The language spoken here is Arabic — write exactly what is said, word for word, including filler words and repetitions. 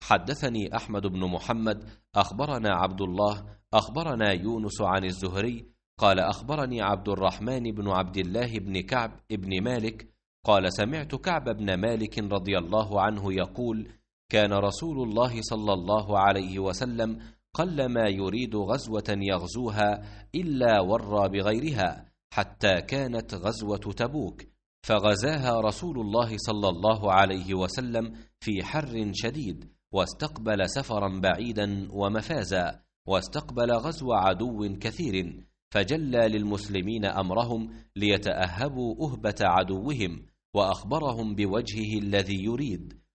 حدثني أحمد بن محمد أخبرنا عبد الله أخبرنا يونس عن الزهري قال أخبرني عبد الرحمن بن عبد الله بن كعب بن مالك قال سمعت كعب بن مالك رضي الله عنه يقول كان رسول الله صلى الله عليه وسلم قلما يريد غزوة يغزوها إلا ورى بغيرها حتى كانت غزوة تبوك فغزاها رسول الله صلى الله عليه وسلم في حر شديد واستقبل سفرا بعيدا ومفازا واستقبل غزو عدو كثير فجلى للمسلمين أمرهم ليتأهبوا أهبة عدوهم وأخبرهم بوجهه الذي يريد